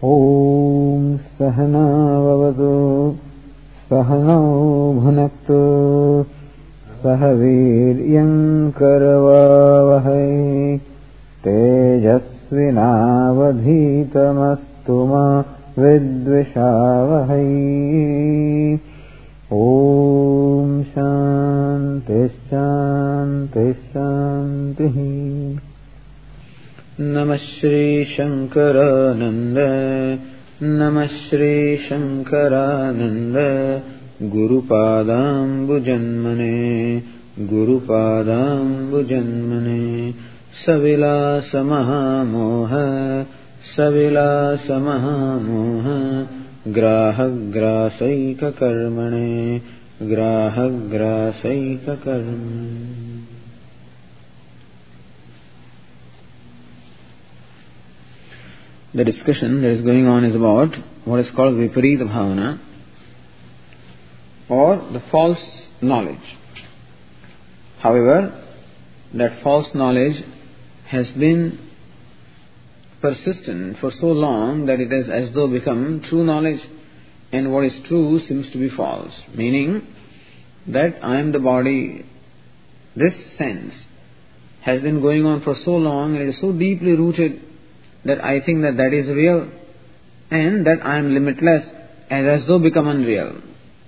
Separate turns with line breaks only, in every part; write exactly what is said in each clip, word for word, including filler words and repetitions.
ॐ सहनाववतु सहनौ भुनक्तु सह वीर्यं करवावहै तेजस्विनावधीतमस्तु मा विद्विषावहै। ॐ शान्ति शान्ति शान्तिः। नमः श्री शंकरानंद नमः Shri Shankaranand गुरुपादाम्बुजन्मने गुरुपादाम्बुजन्मने सविलास महामोह सविलास महामोह ग्राहग्रासैक कर्मणे ग्राहग्रासैक कर्मणे। The discussion that is going on is about what is called Viparita Bhavana, or the false knowledge. However, that false knowledge has been persistent for so long that it has as though become true knowledge, and what is true seems to be false, meaning that I am the body. This sense has been going on for so long and it is so deeply rooted that I think that that is real, and that I am limitless as as though become unreal.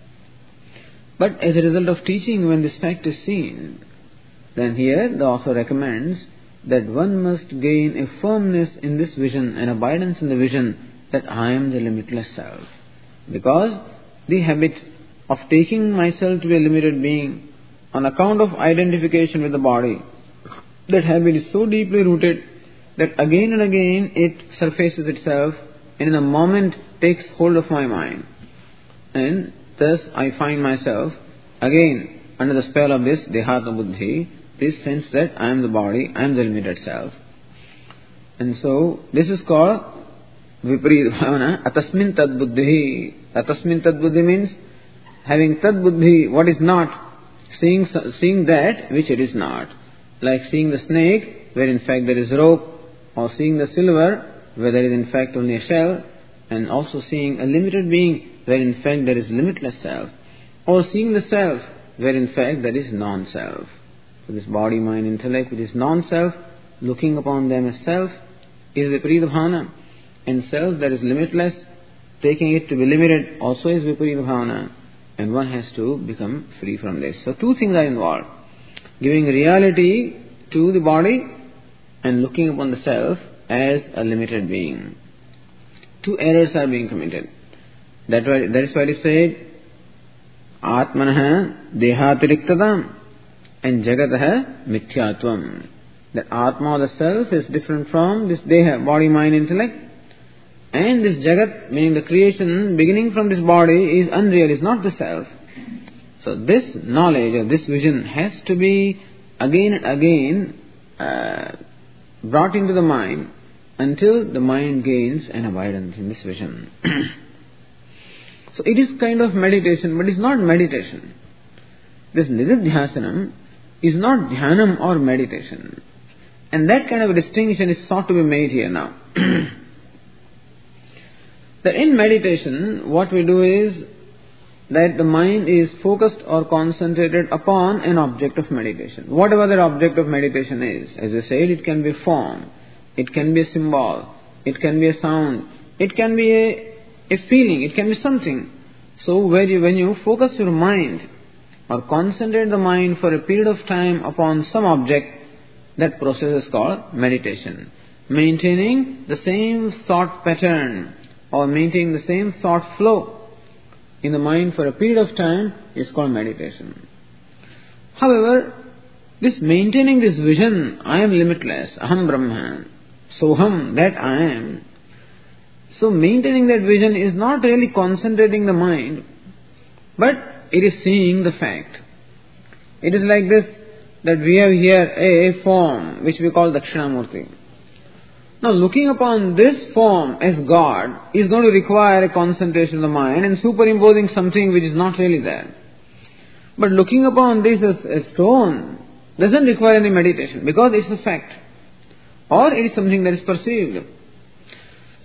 But as a result of teaching, when this fact is seen, then here the author recommends that one must gain a firmness in this vision, an abidance in the vision that I am the limitless self. Because the habit of taking myself to be a limited being on account of identification with the body, that habit is so deeply rooted that again and again it surfaces itself and in a moment takes hold of my mind. And thus I find myself again under the spell of this dehata buddhi, this sense that I am the body, I am the limited self. And so this is called viparita bhavana, atasmin tad buddhi. Atasmin tad buddhi means having tad buddhi, what is not, seeing, seeing that which it is not. Like seeing the snake where in fact there is rope, or seeing the silver where there is in fact only a shell, and also seeing a limited being where in fact there is limitless self, or seeing the self where in fact there is non-self. So this body, mind, intellect which is non-self, looking upon them as self is viparita bhavana, and self that is limitless, taking it to be limited also is viparita bhavana, and one has to become free from this. So two things are involved: giving reality to the body and looking upon the self as a limited being. Two errors are being committed. That, why, that is why it is said, Atmanaha dehatiriktatam and Jagataha mithyatvam. That Atma, the self, is different from this deha, body, mind, intellect. And this Jagat, meaning the creation beginning from this body, is unreal, is not the self. So this knowledge or this vision has to be again and again uh, brought into the mind until the mind gains an abidance in this vision. So it is kind of meditation, but it is not meditation. This nididhyasanam is not dhyanam or meditation. And that kind of a distinction is sought to be made here now. That in meditation, what we do is that the mind is focused or concentrated upon an object of meditation. Whatever that object of meditation is, as I said, it can be form, it can be a symbol, it can be a sound, it can be a, a feeling, it can be something. So where you, when you focus your mind or concentrate the mind for a period of time upon some object, that process is called meditation. Maintaining the same thought pattern or maintaining the same thought flow in the mind for a period of time is called meditation. However, this maintaining this vision, I am limitless, aham brahma, soham, that I am. So maintaining that vision is not really concentrating the mind, but it is seeing the fact. It is like this, that we have here a form which we call Dakshinamurti. Now looking upon this form as God is going to require a concentration of the mind and superimposing something which is not really there. But looking upon this as a stone doesn't require any meditation because it's a fact. Or it is something that is perceived.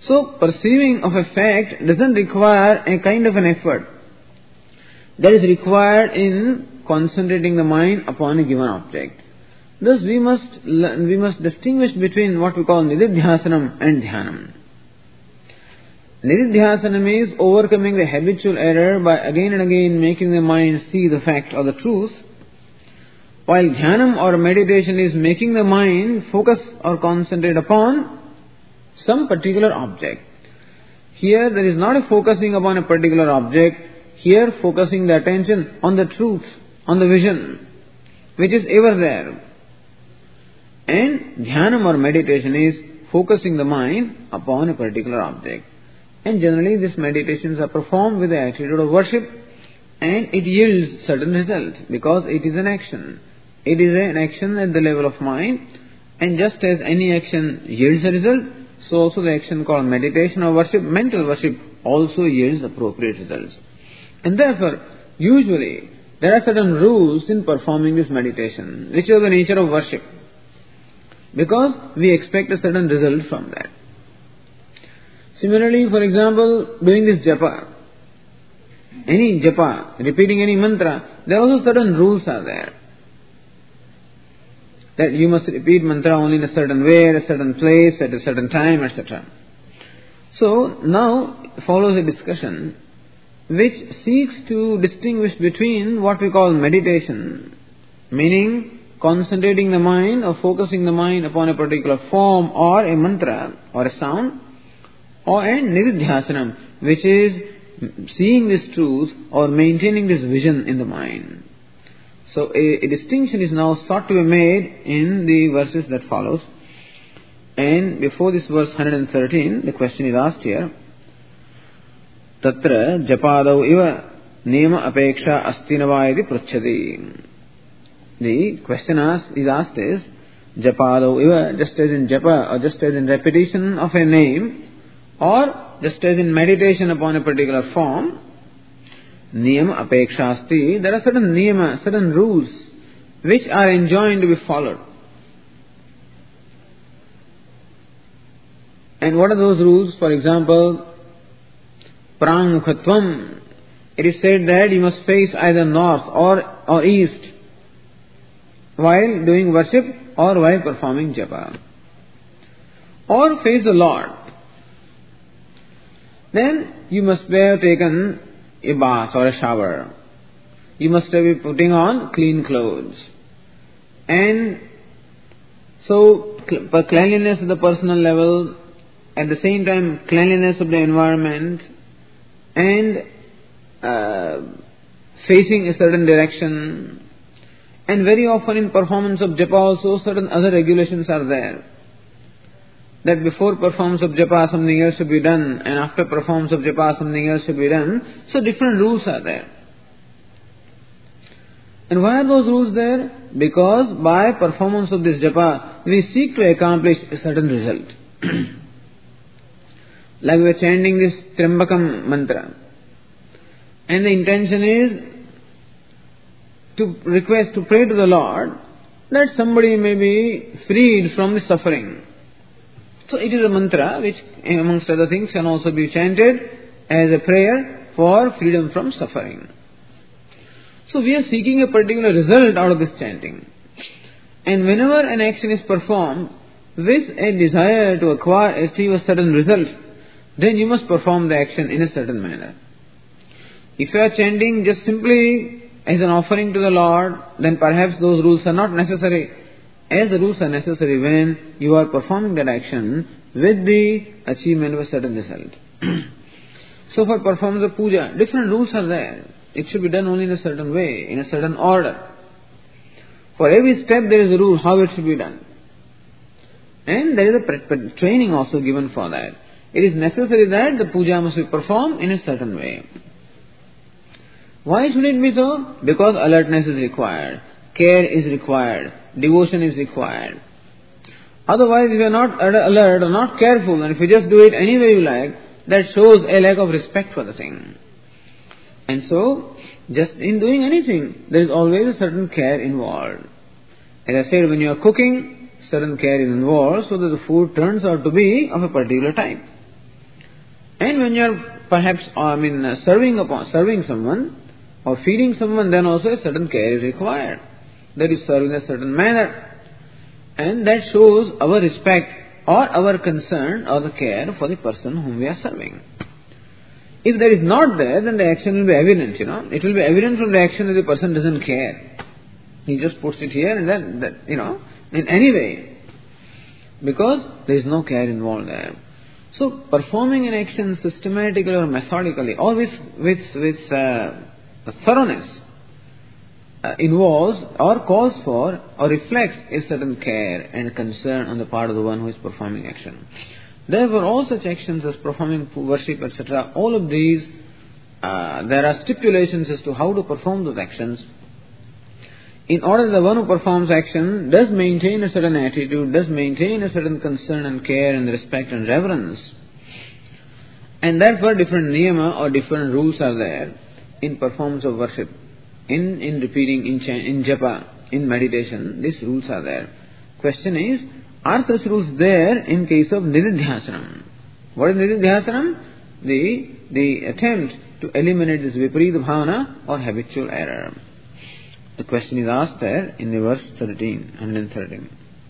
So, perceiving of a fact doesn't require a kind of an effort that is required in concentrating the mind upon a given object. Thus, we must we must distinguish between what we call nididhyasanam and dhyanam. Nididhyasanam is overcoming the habitual error by again and again making the mind see the fact or the truth, while dhyanam or meditation is making the mind focus or concentrate upon some particular object. Here there is not a focusing upon a particular object, here focusing the attention on the truth, on the vision, which is ever there. And dhyanam or meditation is focusing the mind upon a particular object. And generally these meditations are performed with the attitude of worship, and it yields certain results because it is an action. It is an action at the level of mind, and just as any action yields a result, so also the action called meditation or worship, mental worship, also yields appropriate results. And therefore, usually, there are certain rules in performing this meditation, which are the nature of worship, because we expect a certain result from that. Similarly, for example, doing this japa, any japa, repeating any mantra, there are also certain rules are there. That you must repeat mantra only in a certain way, at a certain place, at a certain time, et cetera. So, now follows a discussion which seeks to distinguish between what we call meditation, meaning concentrating the mind or focusing the mind upon a particular form or a mantra or a sound, or and nididhyasanam, which is seeing this truth or maintaining this vision in the mind. So a, a distinction is now sought to be made in the verses that follows. And before this verse one hundred thirteen, the question is asked here, Tatra japadau iva niyama apeksha astinava iti pruchhati. The question asked, is asked is, japadau iva, just as in japa or just as in repetition of a name, or just as in meditation upon a particular form, niyama apeksha asti, there are certain niyama, certain rules which are enjoined to be followed. And what are those rules? For example, prangmukhatvam. It is said that you must face either north or, or east while doing worship or while performing japa. Or face the Lord. Then you must have taken a bath or a shower. You must be putting on clean clothes. And so cleanliness at the personal level, at the same time cleanliness of the environment, and uh, facing a certain direction. And very often in performance of japa also certain other regulations are there. That before performance of japa something else should be done, and after performance of japa something else should be done. So different rules are there. And why are those rules there? Because by performance of this japa, we seek to accomplish a certain result. Like we are chanting this Trimbakam mantra. And the intention is to request, to pray to the Lord that somebody may be freed from the suffering. So it is a mantra which, amongst other things, can also be chanted as a prayer for freedom from suffering. So we are seeking a particular result out of this chanting. And whenever an action is performed with a desire to acquire, achieve a certain result, then you must perform the action in a certain manner. If you are chanting just simply as an offering to the Lord, then perhaps those rules are not necessary, as the rules are necessary when you are performing that action with the achievement of a certain result. So for performance of puja, different rules are there. It should be done only in a certain way, in a certain order. For every step there is a rule how it should be done. And there is a training also given for that. It is necessary that the puja must be performed in a certain way. Why should it be so? Because alertness is required, care is required, devotion is required. Otherwise, if you are not alert or not careful, and if you just do it any way you like, that shows a lack of respect for the thing. And so, just in doing anything, there is always a certain care involved. As I said, when you are cooking, certain care is involved so that the food turns out to be of a particular type. when you are perhaps, I mean, uh, serving upon, serving someone or feeding someone, then also a certain care is required. That is served in a certain manner. And that shows our respect or our concern or the care for the person whom we are serving. If that is not there, then the action will be evident, you know. It will be evident from the action that the person doesn't care. He just puts it here and then, that, you know, in any way. Because there is no care involved there. So, performing an action systematically or methodically or with, with, with uh, thoroughness uh, involves or calls for or reflects a certain care and concern on the part of the one who is performing action. Therefore, all such actions as performing worship, et cetera, all of these, uh, there are stipulations as to how to perform those actions. In order the one who performs action does maintain a certain attitude, does maintain a certain concern and care and respect and reverence. And therefore different niyama or different rules are there in performance of worship, in, in repeating, in, in japa, in meditation, these rules are there. Question is, are such rules there in case of nididhyasanam? What is nididhyasanam? The, the attempt to eliminate this viparita bhavana or habitual error. The question is asked there in the verse thirteen, one thirteen.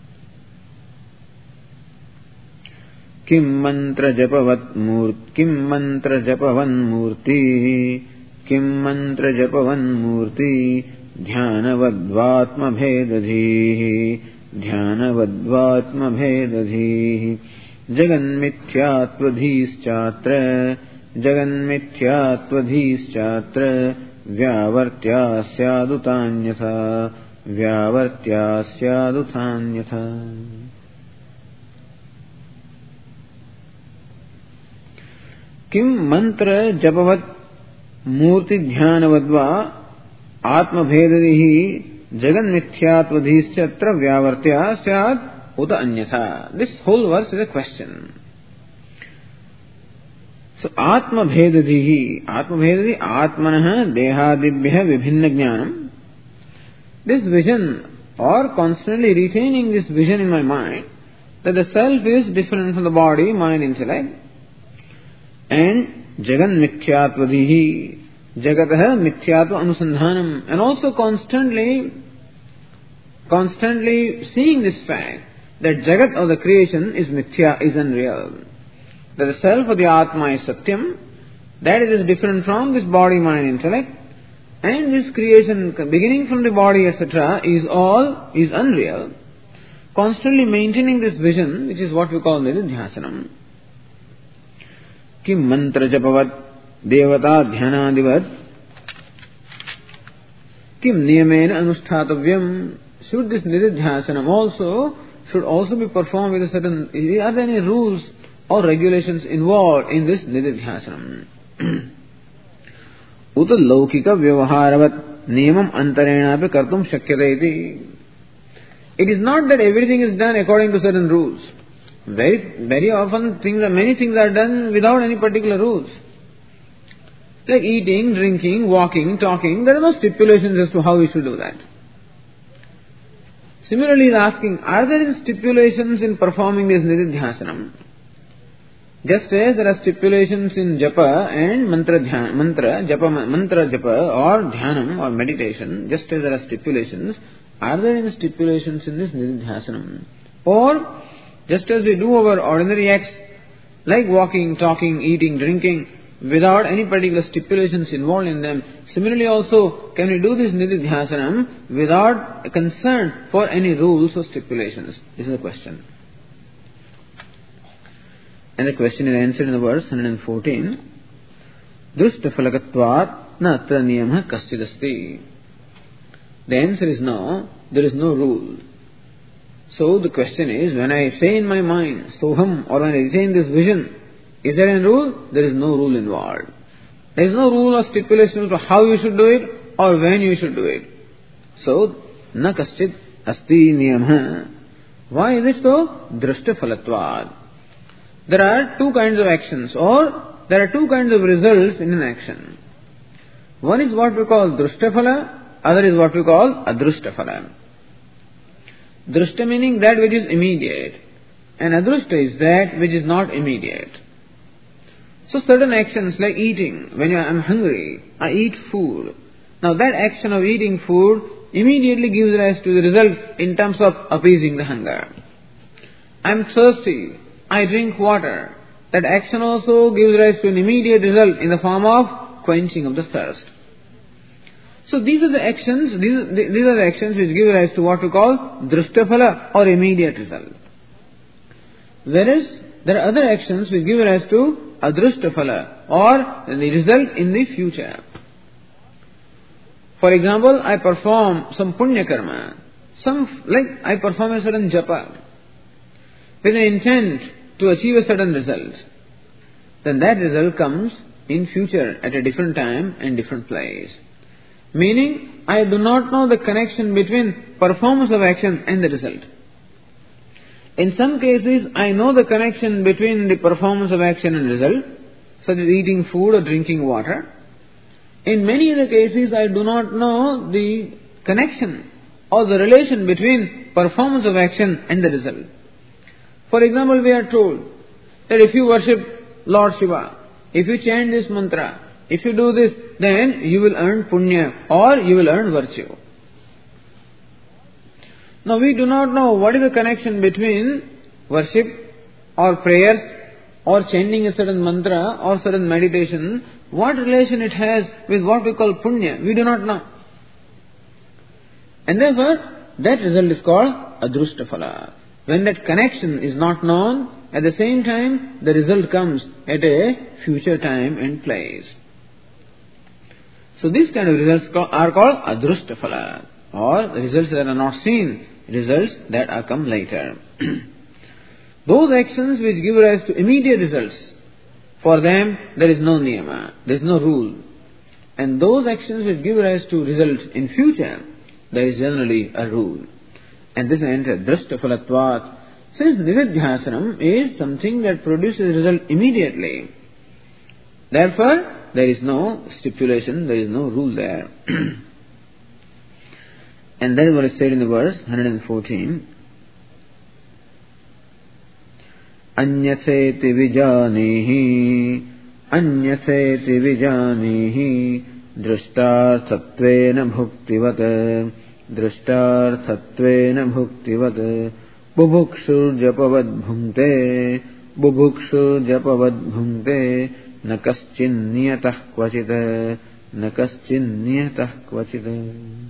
Kim mantra japavat murti, kim mantra japavan murti, kim mantra japavan murti, dhyanavadvatma bhedadhihi, dhyanavadvatma bhedadhihi, jaganmithyatvadhischatra, jaganmithyatvadhischatra, Vyavartya syadutanyatha, Vyavartya syadutanyatha. Kim mantra japavat murti dhyanavadva atma bhedadihi jagan mithyatvadhischatra vyavartya syad uta anyatha. This whole verse is a question. So, Atma Bhedadihi, Atma Bhedadihi, Atmanaha Dehadibhya Vibhinna Jnanam. This vision, or constantly retaining this vision in my mind, that the self is different from the body, mind, intellect, and Jagan Mithyattvadihi, Jagataha Mithyatva Anusandhanam, and also constantly, constantly seeing this fact that Jagat or the creation is Mithya, is unreal. That the self of the Atma is Satyam, that it is different from this body, mind, intellect, and this creation beginning from the body, et cetera, is all, is unreal. Constantly maintaining this vision, which is what we call nididhyasanam. Kim mantra japavat devata dhyanadivat, kim niyamena anusthatavyam. Should this nididhyasanam also, should also be performed with a certain, are there any rules or regulations involved in this nididhyasanam? Uta laukika vyavaharavat niyamam antarenapi kartum shakyate iti. It is not that everything is done according to certain rules. Very, very often things are, many things are done without any particular rules. Like eating, drinking, walking, talking, there are no stipulations as to how we should do that. Similarly, he is asking, are there any stipulations in performing this nididhyasanam? Just as there are stipulations in japa and mantra dhyan, mantra, japa, mantra japa or dhyanam or meditation, just as there are stipulations, are there any stipulations in this nididhyasanam? Or, just as we do our ordinary acts, like walking, talking, eating, drinking, without any particular stipulations involved in them, similarly also, can we do this nididhyasanam without a concern for any rules or stipulations? This is the question. And the question is answered in the verse one fourteen. Drushtafalakatvat na atra niyamah kaschidasti. The answer is no, there is no rule. So the question is, when I say in my mind, soham, or when I retain this vision, is there a rule? There is no rule involved. There is no rule or stipulation for how you should do it or when you should do it. So, na kaschid asti niyamah. Why is it so? Drushtafalakatvat. There are two kinds of actions, or there are two kinds of results in an action. One is what we call drushtafala, other is what we call adrushtafala. Drushta meaning that which is immediate, and adrushta is that which is not immediate. So certain actions like eating, when I am hungry, I eat food. Now that action of eating food immediately gives rise to the result in terms of appeasing the hunger. I am thirsty, I drink water. That action also gives rise to an immediate result in the form of quenching of the thirst. So these are the actions, these, these are the actions which give rise to what we call drishtaphala or immediate result. Whereas there are other actions which give rise to adrishtaphala or the result in the future. For example, I perform some punya karma, some like I perform a certain japa with the intent to achieve a certain result. Then that result comes in future at a different time and different place. Meaning, I do not know the connection between performance of action and the result. In some cases, I know the connection between the performance of action and result, such as eating food or drinking water. In many other cases, I do not know the connection or the relation between performance of action and the result. For example, we are told that if you worship Lord Shiva, if you chant this mantra, if you do this, then you will earn punya or you will earn virtue. Now we do not know what is the connection between worship or prayers or chanting a certain mantra or certain meditation, what relation it has with what we call punya. We do not know. And therefore, that result is called adrishtaphala. When that connection is not known, at the same time, the result comes at a future time and place. So these kind of results are called adrishtaphala, or the results that are not seen, results that are come later. Those actions which give rise to immediate results, for them there is no niyama, there is no rule. And those actions which give rise to results in future, there is generally a rule. And this is entered drishtaphalatvat. Since nididhyasanam is something that produces result immediately, therefore there is no stipulation, there is no rule there. And that is what is said in the verse one hundred fourteen. Anyaseti vijanihi, anyaseti vijanihi, drishtarthatvena bhuktivat, drishtarthatvena bhuktivat, bubhukshur japavad bhungte, bubhukshur japavad bhungte, nakaschin niyatah kvachita, nakaschin niyatah kvachita.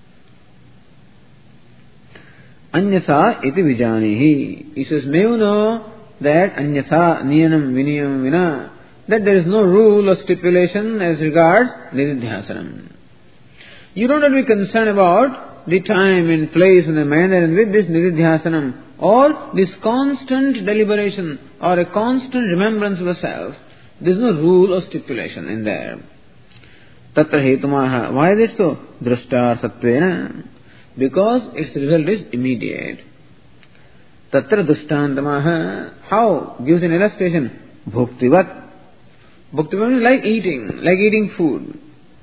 Anyatha iti vijanihi. He says, may you know that anyatha niyanam viniyam vina, that there is no rule or stipulation as regards nididhyasanam. You don't have to be concerned about the time and place and the manner in which this nididhyasanam or this constant deliberation or a constant remembrance of the self. There is no rule or stipulation in there. Tatra hetumaha. Why is it so? Drishtar sattvena. Because its result is immediate. Tatra dushtantamaha. How? Gives an illustration. Bhuktivat. Bhuktivat is like eating, like eating food.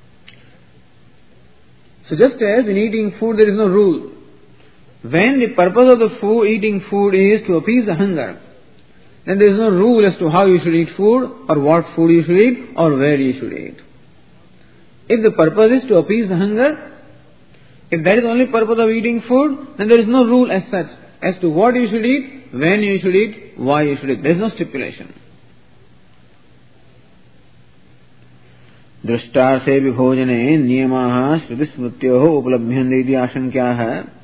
So just as in eating food there is no rule, when the purpose of the food, eating food is to appease the hunger, then there is no rule as to how you should eat food, or what food you should eat, or where you should eat. If the purpose is to appease the hunger, if that is the only purpose of eating food, then there is no rule as such as to what you should eat, when you should eat, why you should eat. There is no stipulation. दृष्टार्थे विभोजने नियमाः श्रुतिस्मृत्योः उपलभ्यन्ते इति आशंक्याः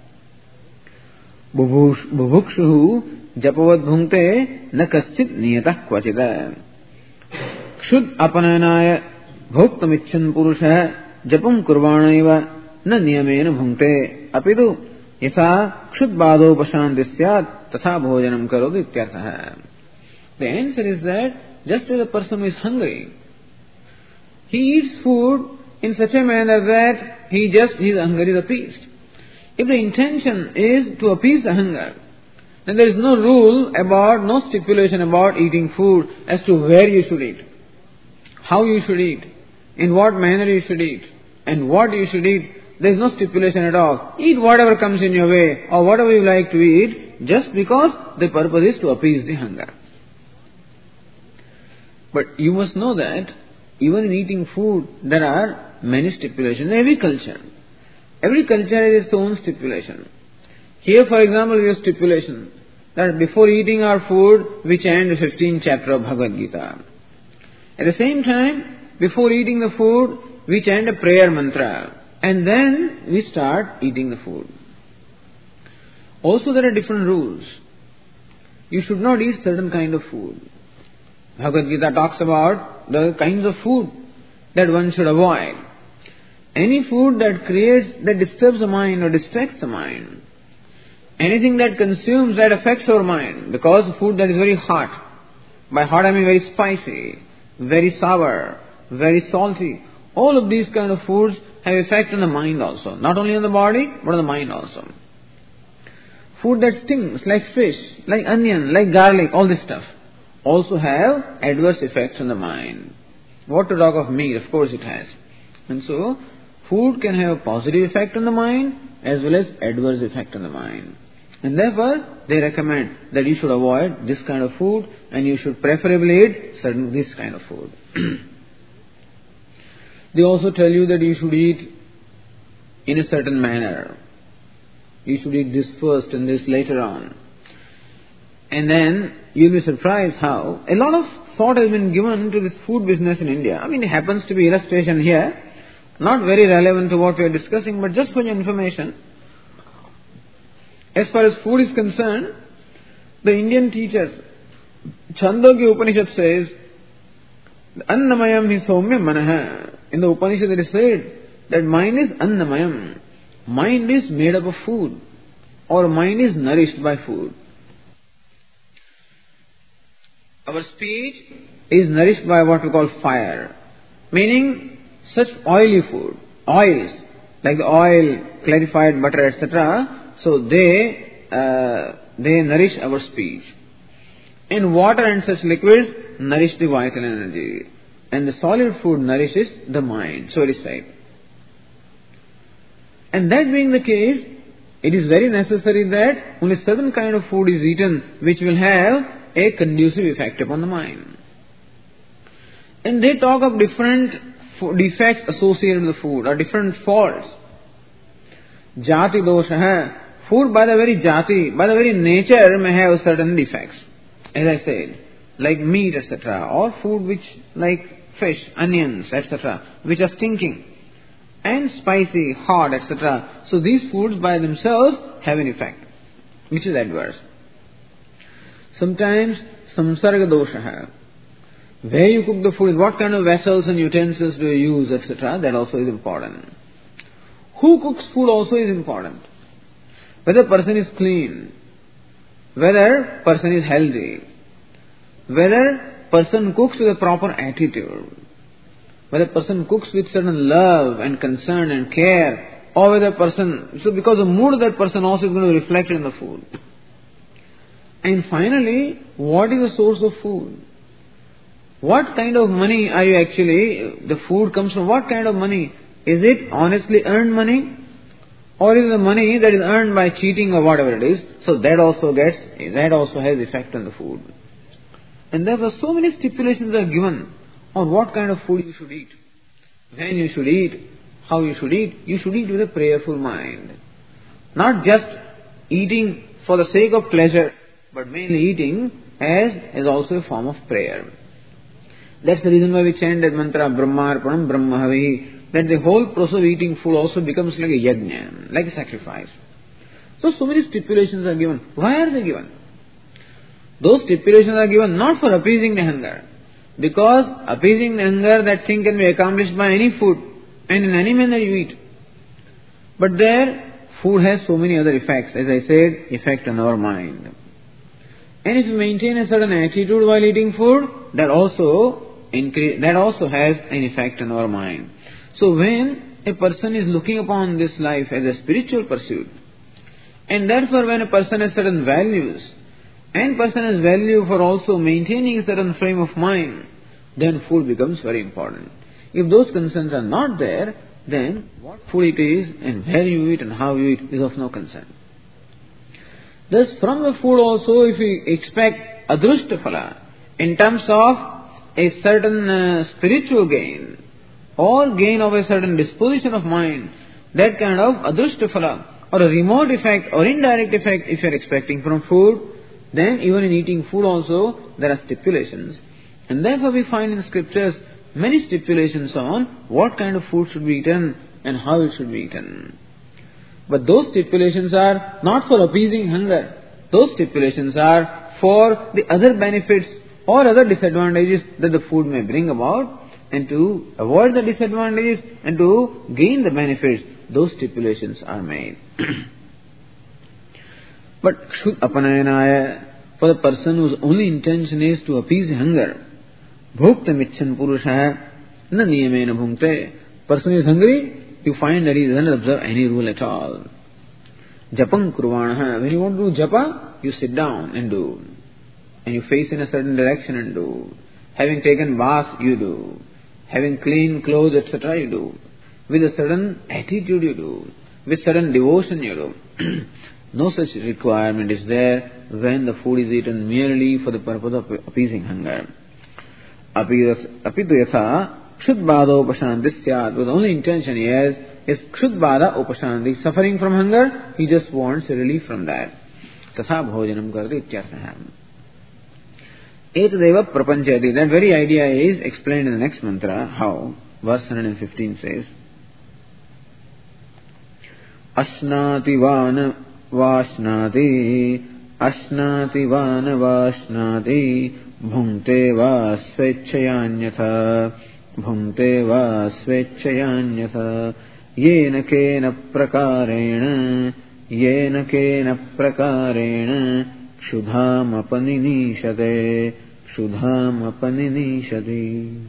बुभुक्षुः जपवद् भुङ्क्ते न कश्चित् नियतः क्वचित् क्षुद् अपनयनाय भोक्तुमिच्छन् पुरुषः जपं कुर्वाणैव न नियमेन भुङ्क्ते अपितु यथा क्षुद्बाधोपशान्तिः स्यात् तथा भोजनं करोतु इत्यर्थः. The answer is that just as a person who is hungry, he eats food in such a manner that he just, his hunger is appeased. If the intention is to appease the hunger, then there is no rule about, no stipulation about eating food as to where you should eat, how you should eat, in what manner you should eat, and what you should eat. There is no stipulation at all. Eat whatever comes in your way or whatever you like to eat, just because the purpose is to appease the hunger. But you must know that even in eating food, there are many stipulations in every culture. Every culture has its own stipulation. Here, for example, we have stipulation that before eating our food, we chant the fifteenth chapter of Bhagavad Gita. At the same time, before eating the food, we chant a prayer mantra. And then we start eating the food. Also, there are different rules. You should not eat certain kind of food. Bhagavad Gita talks about the kinds of food that one should avoid. Any food that creates, that disturbs the mind or distracts the mind. Anything that consumes, that affects our mind. Because food that is very hot. By hot I mean very spicy, very sour, very salty. All of these kind of foods have effect on the mind also. Not only on the body, but on the mind also. Food that stings, like fish, like onion, like garlic, all this stuff, also have adverse effects on the mind. What to talk of meat? Of course it has. And so, food can have a positive effect on the mind as well as adverse effect on the mind. And therefore, they recommend that you should avoid this kind of food and you should preferably eat certain this kind of food. They also tell you that you should eat in a certain manner. You should eat this first and this later on. And then you'll be surprised how a lot of thought has been given to this food business in India. I mean, it happens to be illustration here, not very relevant to what we are discussing, but just for your information. As far as food is concerned, the Indian teachers, Chandogya Upanishad says, Annamayam hi soumya manaha. In the Upanishad it is said that mind is Annamayam. Mind is made up of food, or mind is nourished by food. Our speech is nourished by what we call fire, meaning such oily food, oils, like the oil, clarified butter, et cetera. So they uh, they nourish our speech. And water and such liquids nourish the vital energy. And the solid food nourishes the mind, so it is said. And that being the case, it is very necessary that only certain kind of food is eaten which will have a conducive effect upon the mind. And they talk of different defects associated with the food, or different faults. Jati dosha, food by the very jati, by the very nature may have certain defects. As I said, like meat, et cetera, or food which, like fish, onions, et cetera, which are stinking, and spicy, hot, et cetera. So these foods by themselves have an effect, which is adverse. Sometimes samsarga dosha, where you cook the food, what kind of vessels and utensils do you use, et cetera, that also is important. Who cooks food also is important. Whether person is clean, whether person is healthy, whether person cooks with a proper attitude, whether person cooks with certain love and concern and care, or whether person, so because the mood of that person also is going to reflect in the food. And finally, what is the source of food? What kind of money are you actually, the food comes from what kind of money? Is it honestly earned money? Or is it the money that is earned by cheating or whatever it is? So that also gets, that also has effect on the food. And therefore so many stipulations are given on what kind of food you should eat, when you should eat, how you should eat. You should eat with a prayerful mind. Not just eating for the sake of pleasure, but mainly eating as, as also a form of prayer. That's the reason why we chant that mantra, Brahmarpanam Brahmahavihi, that the whole process of eating food also becomes like a yajna, like a sacrifice. So, so many stipulations are given. Why are they given? Those stipulations are given not for appeasing the hunger. Because appeasing the hunger, that thing can be accomplished by any food and in any manner you eat. But there, food has so many other effects. As I said, effect on our mind. And if you maintain a certain attitude while eating food, that also increase, that also has an effect on our mind. So when a person is looking upon this life as a spiritual pursuit, and therefore when a person has certain values, and person has value for also maintaining a certain frame of mind, then food becomes very important. If those concerns are not there, then what food it is and where you eat and how you eat is of no concern. Thus from the food also, if we expect adrushta phala, in terms of a certain uh, spiritual gain or gain of a certain disposition of mind, that kind of adrushtaphala or a remote effect or indirect effect if you are expecting from food, then even in eating food also there are stipulations. And therefore we find in scriptures many stipulations on what kind of food should be eaten and how it should be eaten. But those stipulations are not for appeasing hunger. Those stipulations are for the other benefits or other disadvantages that the food may bring about, and to avoid the disadvantages and to gain the benefits, those stipulations are made. But kshud apanayana, for the person whose only intention is to appease hunger, bhukta michan purusha na niyamena bhukte, person is hungry, you find that he doesn't observe any rule at all. Japam kurvanaha, when you want to do japa, you sit down and do. And you face in a certain direction and do. Having taken bath, you do. Having clean clothes, et cetera, you do. With a certain attitude, you do. With certain devotion, you do. No such requirement is there when the food is eaten merely for the purpose of appeasing hunger. Apitu yatha kshudbada upashanti syat. The only intention he has is kshudbada upashanti. Suffering from hunger, he just wants relief from that. Tatha bhojanam karti ityasaham. Etadeva prapanchati. That very idea is explained in the next mantra. How? Verse one fifteen says, Ashnati vana vashnati, Ashnati vana vashnati, Bhunkte va svechayanyatha, Bhunkte va svechayanyatha, Yena kena prakarena, Yena kena prakarena, Kshudham apaninishate, Kshudham apaninishate.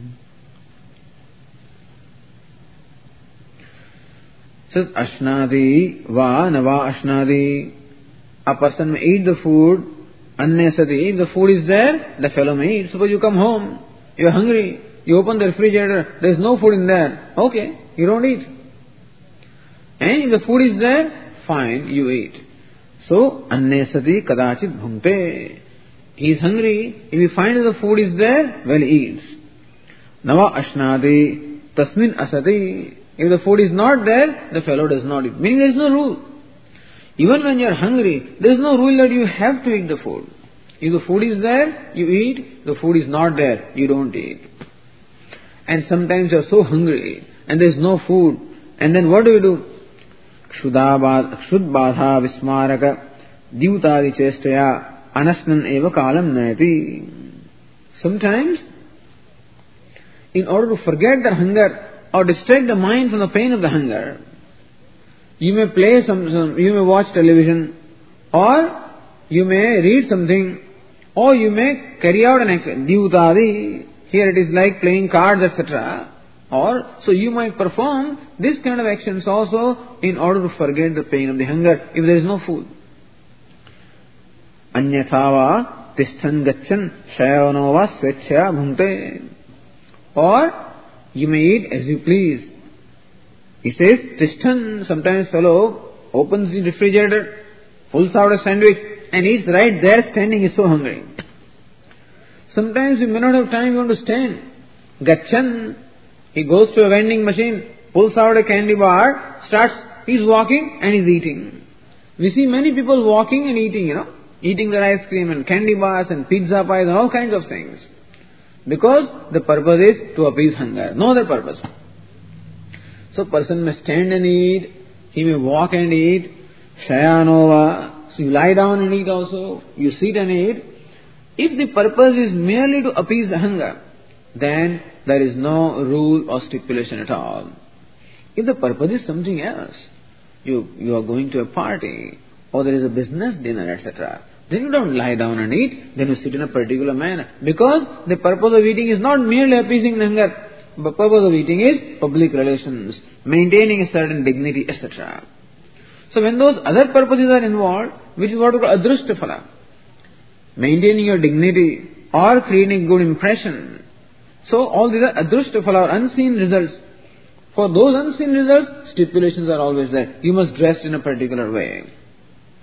Says Ashnadi va nava ashnadi. A person may eat the food unnecessarily. If the food is there, the fellow may eat. Suppose you come home, you are hungry, you open the refrigerator, there is no food in there. Okay, you don't eat. And if the food is there, fine, you eat. So, annasati kadachit bhunkte. He is hungry. If he finds the food is there, well, he eats. Nava ashnadi tasmin asati. If the food is not there, the fellow does not eat. Meaning there is no rule. Even when you are hungry, there is no rule that you have to eat the food. If the food is there, you eat. The food is not there, you don't eat. And sometimes you are so hungry and there is no food. And then what do you do? Kshudbadha vismaraka dyutadi chestaya anasnan eva kalam nayati. Sometimes, in order to forget the hunger or distract the mind from the pain of the hunger, you may play some, some you may watch television, or you may read something, or you may carry out an action. Dyutadi, here it is like playing cards, et cetera. Or, so you might perform this kind of actions also in order to forget the pain of the hunger if there is no food. Anyathava tisthan gachan shayanova svechya bhunkte. Or, you may eat as you please. He says, tisthan, sometimes fellow opens the refrigerator, pulls out a sandwich and eats right there standing, he's so hungry. Sometimes you may not have time even to stand. Gachan, he goes to a vending machine, pulls out a candy bar, starts, he's walking and he's eating. We see many people walking and eating, you know, eating their ice cream and candy bars and pizza pies and all kinds of things. Because the purpose is to appease hunger, no other purpose. So person may stand and eat, he may walk and eat, shayanova, so you lie down and eat also, you sit and eat. If the purpose is merely to appease the hunger, then there is no rule or stipulation at all. If the purpose is something else, you, you are going to a party, or there is a business dinner, et cetera, then you don't lie down and eat, then you sit in a particular manner. Because the purpose of eating is not merely appeasing the hunger. The purpose of eating is public relations, maintaining a certain dignity, et cetera. So when those other purposes are involved, which is what we call adrushtaphala, maintaining your dignity or creating a good impression, so all these are adrushtaphala or unseen results. For those unseen results, stipulations are always there. You must dress in a particular way.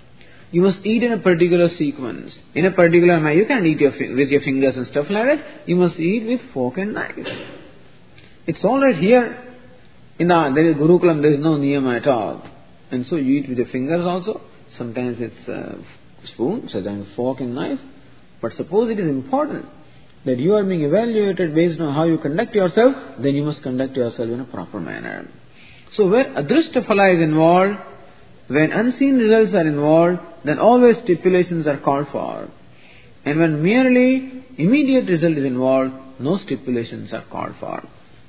You must eat in a particular sequence, in a particular manner. You can't eat your, with your fingers and stuff like that. You must eat with fork and knife. It's all right here. In the, there is Gurukulam, there is no niyama at all. And so you eat with your fingers also. Sometimes it's a spoon, sometimes fork and knife. But suppose it is important that you are being evaluated based on how you conduct yourself, then you must conduct yourself in a proper manner. So where adrishta phala is involved, when unseen results are involved, then always stipulations are called for. And when merely immediate result is involved, no stipulations are called for.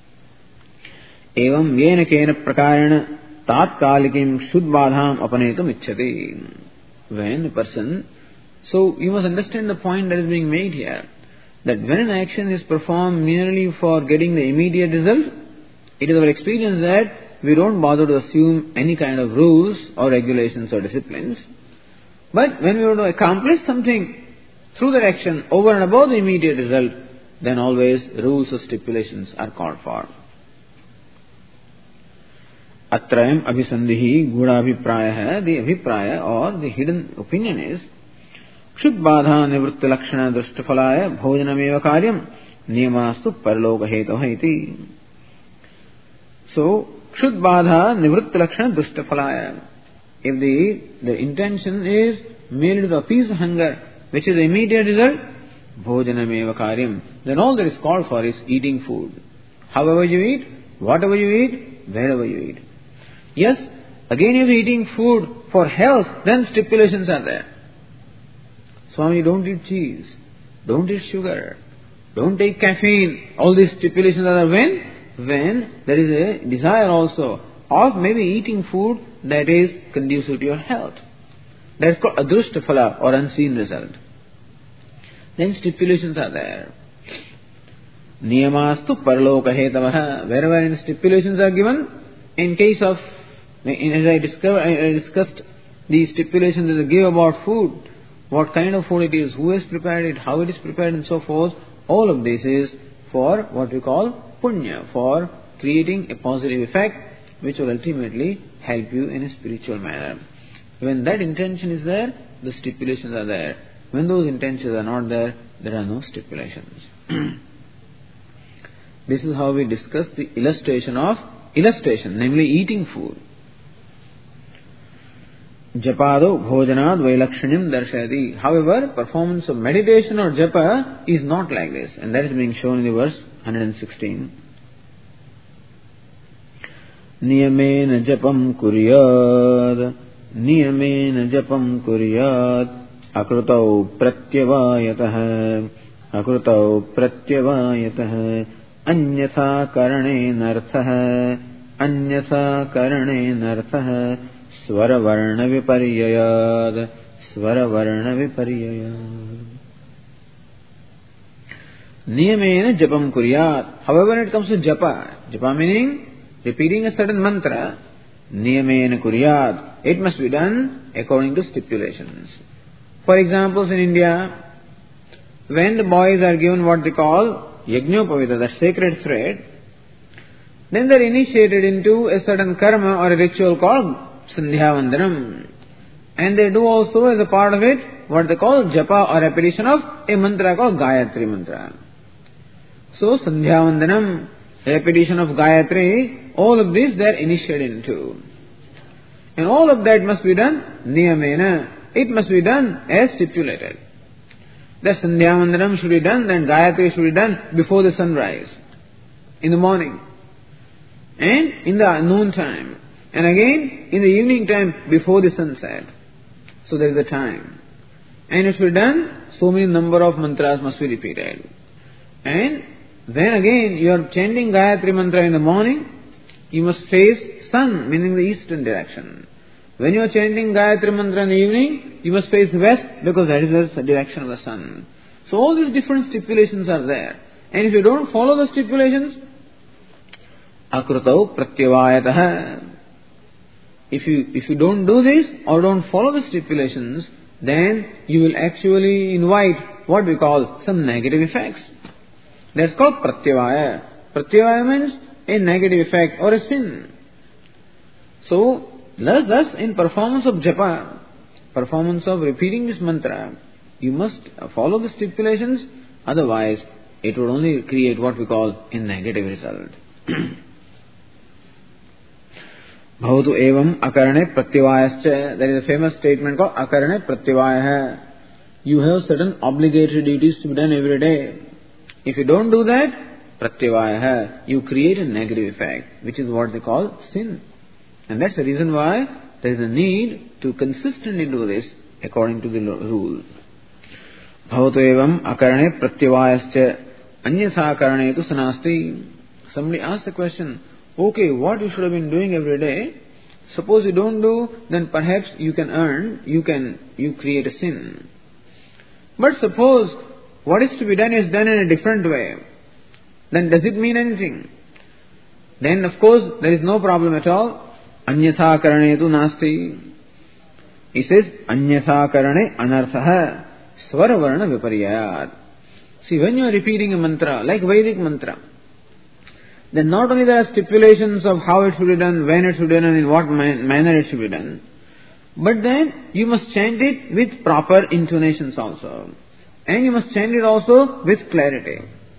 Evam yena kena prakarena tatkalikim shuddbadham apanetum icchati. When a person, so you must understand the point that is being made here, that when an action is performed merely for getting the immediate result, it is our experience that we don't bother to assume any kind of rules or regulations or disciplines. But when we want to accomplish something through that action over and above the immediate result, then always rules or stipulations are called for. Atrayam abhisandhihi gudabhipraya, the abhipraya or the hidden opinion is Kshuddbadha nivritta lakshana drishtaphalaya bhojanameva karyam niyamastu parloka hetavah iti. So, Kshuddbadha nivritta lakshana drishtaphalaya. If the, the intention is merely to appease hunger, which is the immediate result, bhojanameva karyam, then all that is called for is eating food. However you eat, whatever you eat, wherever you eat. Yes, again if eating food for health, then stipulations are there. Swami, don't eat cheese, don't eat sugar, don't take caffeine. All these stipulations are there when? When there is a desire also of maybe eating food that is conducive to your health. That is called adrishta phala or unseen result. Then stipulations are there. Niyamastu parloka hetavah. Wherever stipulations are given, in case of, as I, discover, I discussed the stipulations that they give about food, what kind of food it is, who has prepared it, how it is prepared and so forth, all of this is for what we call punya, for creating a positive effect which will ultimately help you in a spiritual manner. When that intention is there, the stipulations are there. When those intentions are not there, there are no stipulations. This is how we discuss the illustration of illustration, namely eating food. Japado bhojanad vailakshanyam darshayati. However, performance of meditation or japa is not like this, and that is being shown in the verse one hundred sixteen. Niyamena japam kuryad, niyamena japam kuryad, akrutau pratyavayatah, akrutau pratyavayatah, anyatha karane narthah, anyatha karane narthah, swara varna viparyayad, swara varna viparyayad. Niyamena japam kuryat. However, when it comes to japa, japa meaning repeating a certain mantra, niyamena kuryat, it must be done according to stipulations. For example, in India, when the boys are given what they call yajnopavita, the sacred thread, then they are initiated into a certain karma or a ritual called sandhyavandanam. And they do also as a part of it what they call japa or repetition of a mantra called Gayatri mantra. So sandhyavandanam, repetition of Gayatri, all of this they are initiated into. And all of that must be done niyamena. It must be done as stipulated. The sandhyavandanam should be done, then Gayatri should be done before the sunrise, in the morning, and in the noon time, and again in the evening time before the sunset. So there is a time. And it should be done, so many number of mantras must be repeated. And then again you are chanting Gayatri mantra in the morning, you must face sun, meaning the eastern direction. When you are chanting Gayatri mantra in the evening, you must face west because that is the direction of the sun. So all these different stipulations are there. And if you don't follow the stipulations, akrutau pratyavayatah. If you, if you don't do this or don't follow the stipulations, then you will actually invite what we call some negative effects. That's called pratyavaya. Pratyavaya means a negative effect or a sin. So, thus, thus in performance of japa, performance of repeating this mantra, you must follow the stipulations, otherwise it would only create what we call a negative result. Bhavatu evam akarane pratyavayascha. There is a famous statement called akarane pratyavaya. You have certain obligatory duties to be done every day. If you don't do that, pratyavaya, you create a negative effect, which is what they call sin. And that's the reason why there is a need to consistently do this according to the rule. Bhavatu evam akarane pratyavayascha anyatha karane tu sanasti. Somebody asked the question, okay, what you should have been doing every day, suppose you don't do, then perhaps you can earn, you can, you create a sin. But suppose what is to be done is done in a different way, then does it mean anything? Then of course there is no problem at all. Anyatha karane tu nasti. He says, anyatha karane anarthaha swara varna viparyayat. See, when you are repeating a mantra, like Vedic mantra, then not only there are stipulations of how it should be done, when it should be done, and in what man- manner it should be done, but then you must chant it with proper intonations also. And you must chant it also with clarity.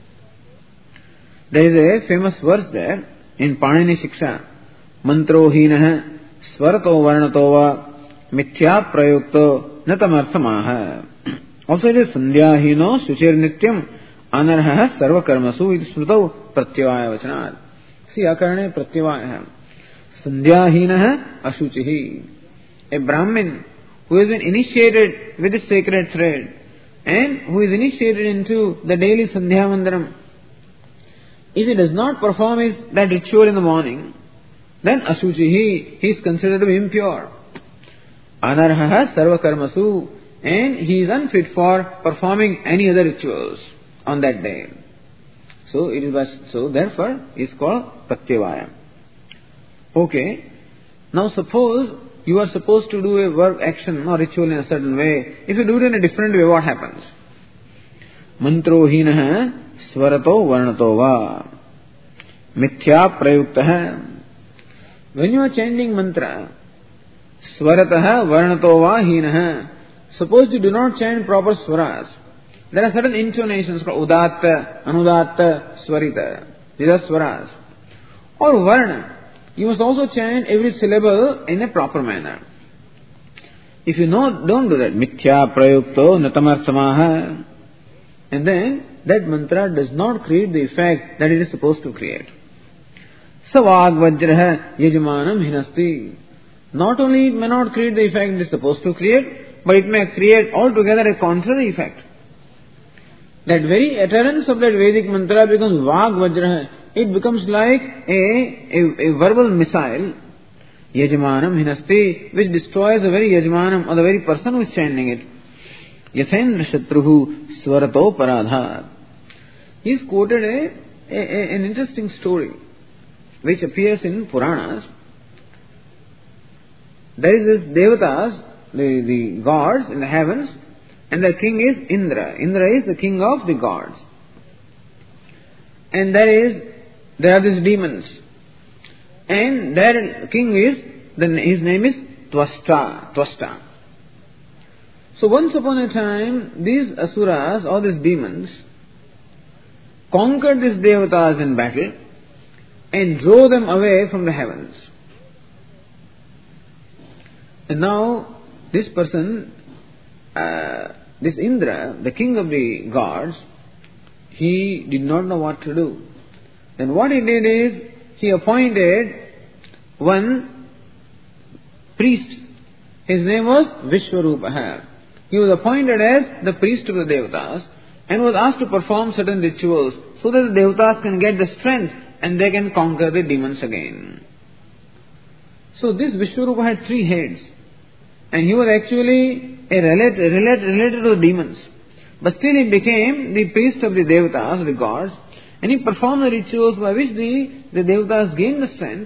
There is a famous verse there in Panini Shiksha. Mantro hinaha swarato varnato va mithya prayukto natamarthamaha. Also it is sandhya hino suchir nityam anarha sarva karmasu iti smrutau pratyavaya vachanat. See, akarane pratyavaya. Sandhya hinaha ashuchihi. A Brahmin who has been initiated with the sacred thread and who is initiated into the daily sandhya mandaram, if he does not perform his, that ritual in the morning, then ashuchihi, he is considered to be impure. Anarha sarva karmasu, and he is unfit for performing any other rituals on that day. So it is so therefore it is called pratyavaya. Okay. Now suppose you are supposed to do a work, action or ritual in a certain way. If you do it in a different way, what happens? Mantro hinaha swarato varnato va mithya prayuktaha. When you are chanting mantra, swarataha varnato va hinaha, suppose you do not chant proper swaras. There are certain intonations called udatta, anudatta, swarita. These are swaras. Or varna. You must also chant every syllable in a proper manner. If you know, don't do that. Mithya prayukto natamarthamaha. And then that mantra does not create the effect that it is supposed to create. Savag vajraha yajmanam hinasti. Not only it may not create the effect it is supposed to create, but it may create altogether a contrary effect. That very utterance of that Vedic mantra becomes vag vajraha. It becomes like a, a, a verbal missile, yajmanam hinasti, which destroys the very yajmanam or the very person who is chanting it. Yathendra shatruhu swarato paradhat. He is quoted a, a, a, an interesting story which appears in Puranas. There is this devatas, the, the gods in the heavens, and the king is Indra. Indra is the king of the gods. And there is There are these demons. And their king is, then his name is Twasta. Twasta. So once upon a time, these asuras or these demons conquered these devatas in battle and drove them away from the heavens. And now this person, uh, this Indra, the king of the gods, he did not know what to do. Then what he did is, he appointed one priest. His name was Vishwarupaha. He was appointed as the priest of the Devatas and was asked to perform certain rituals so that the Devatas can get the strength and they can conquer the demons again. So this Vishwarupa had three heads and he was actually a relate, relate, related to the demons. But still he became the priest of the Devatas, the gods, and he performed the rituals by which the, the Devatas gained the strength.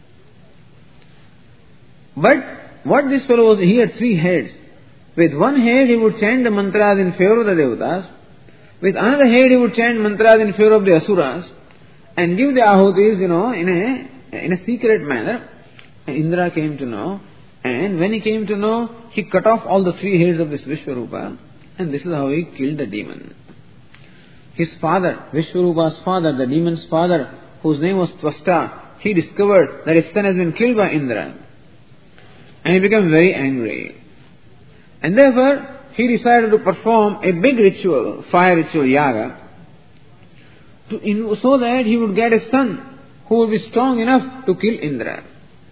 But what this fellow was, he had three heads. With one head he would chant the mantras in favor of the Devatas. With another head he would chant mantras in favor of the Asuras. And give the ahutis, you know, in a, in a secret manner. And Indra came to know. And when he came to know, he cut off all the three hairs of this Vishwarupa, and this is how he killed the demon. His father, Vishwarupa's father, the demon's father, whose name was Twasta, he discovered that his son has been killed by Indra. And he became very angry. And therefore, he decided to perform a big ritual, fire ritual, yaga, to in, so that he would get a son who would be strong enough to kill Indra.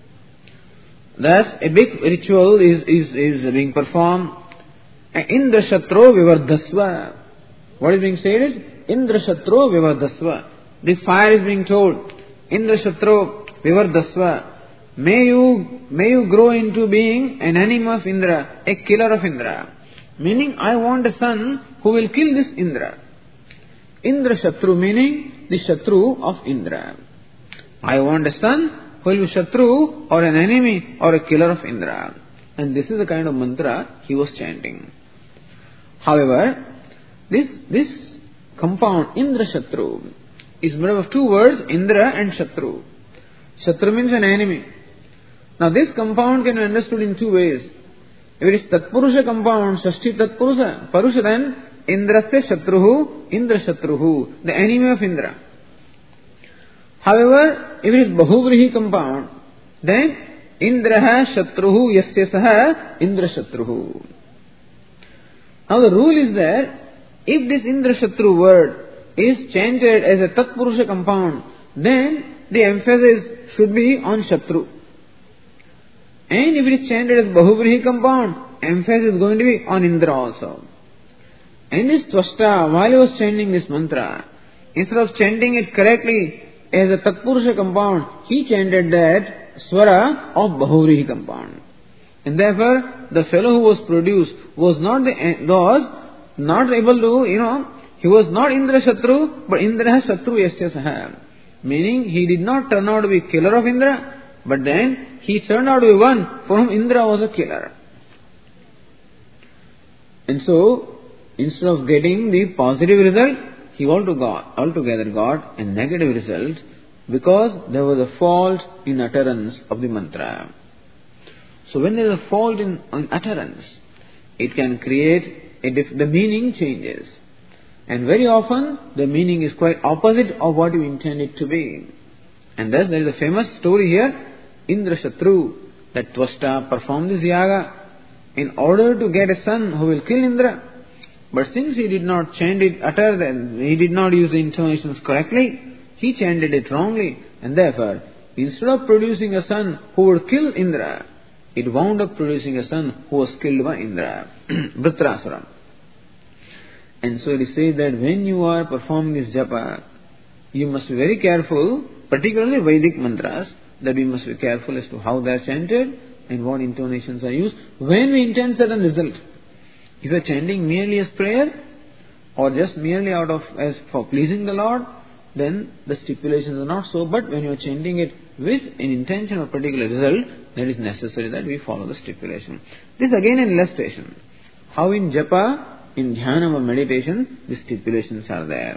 Thus, a big ritual is, is, is being performed. Indra Shatro Vivardhasva. What is being said is, Indra Shatro Vivardhasva. The fire is being told, Indra Shatro Vivardhasva. May you, may you grow into being an enemy of Indra, a killer of Indra. Meaning, I want a son who will kill this Indra. Indra Shatru meaning the Shatru of Indra. I want a son who will be Shatru or an enemy or a killer of Indra. And this is the kind of mantra he was chanting. However, this, this compound Indra Shatru is made up of two words, Indra and Shatru. Shatru means an enemy. Now this compound can be understood in two ways. If it is Tatpurusha compound, Shashti Tatpurusha, Parusha, then Indrasya Shatruhu, Indra Shatruhu, the enemy of Indra. However, if it is Bahuvrihi compound, then Indraha Shatruhu Yasya Saha Indra Shatruhu. Now the rule is that if this Indra Shatru word is chanted as a Tatpurusha compound, then the emphasis should be on Shatru. And if it is chanted as Bahuvrihi compound, emphasis is going to be on Indra also. And this Twasta, while he was chanting this mantra, instead of chanting it correctly as a Tatpurusha compound, he chanted that Swara of Bahuvrihi compound. And therefore, the fellow who was produced was not the, was not able to, you know, he was not Indra Shatru, but Indra Shatru Yasya Saha. Meaning, he did not turn out to be killer of Indra, but then he turned out to be one for whom Indra was a killer. And so, instead of getting the positive result, he altogether got a negative result because there was a fault in utterance of the mantra. So when there is a fault in, in utterance, it can create, a diff- the meaning changes. And very often, the meaning is quite opposite of what you intend it to be. And thus, there is a famous story here, Indra Shatru, that Twasta performed this yaga in order to get a son who will kill Indra. But since he did not chant it, utter, he did not use the intonations correctly, he chanted it wrongly. And therefore, instead of producing a son who would kill Indra, it wound up producing a son who was killed by Indra, Vritrasura. And so it is said that when you are performing this japa, you must be very careful, particularly Vedic mantras, that we must be careful as to how they are chanted and what intonations are used when we intend certain result. If you are chanting merely as prayer or just merely out of as for pleasing the Lord, then the stipulations are not so. But when you are chanting it with an intention of particular result, then it is necessary that we follow the stipulation. This again an illustration. How in japa, in dhyana or meditation, the stipulations are there.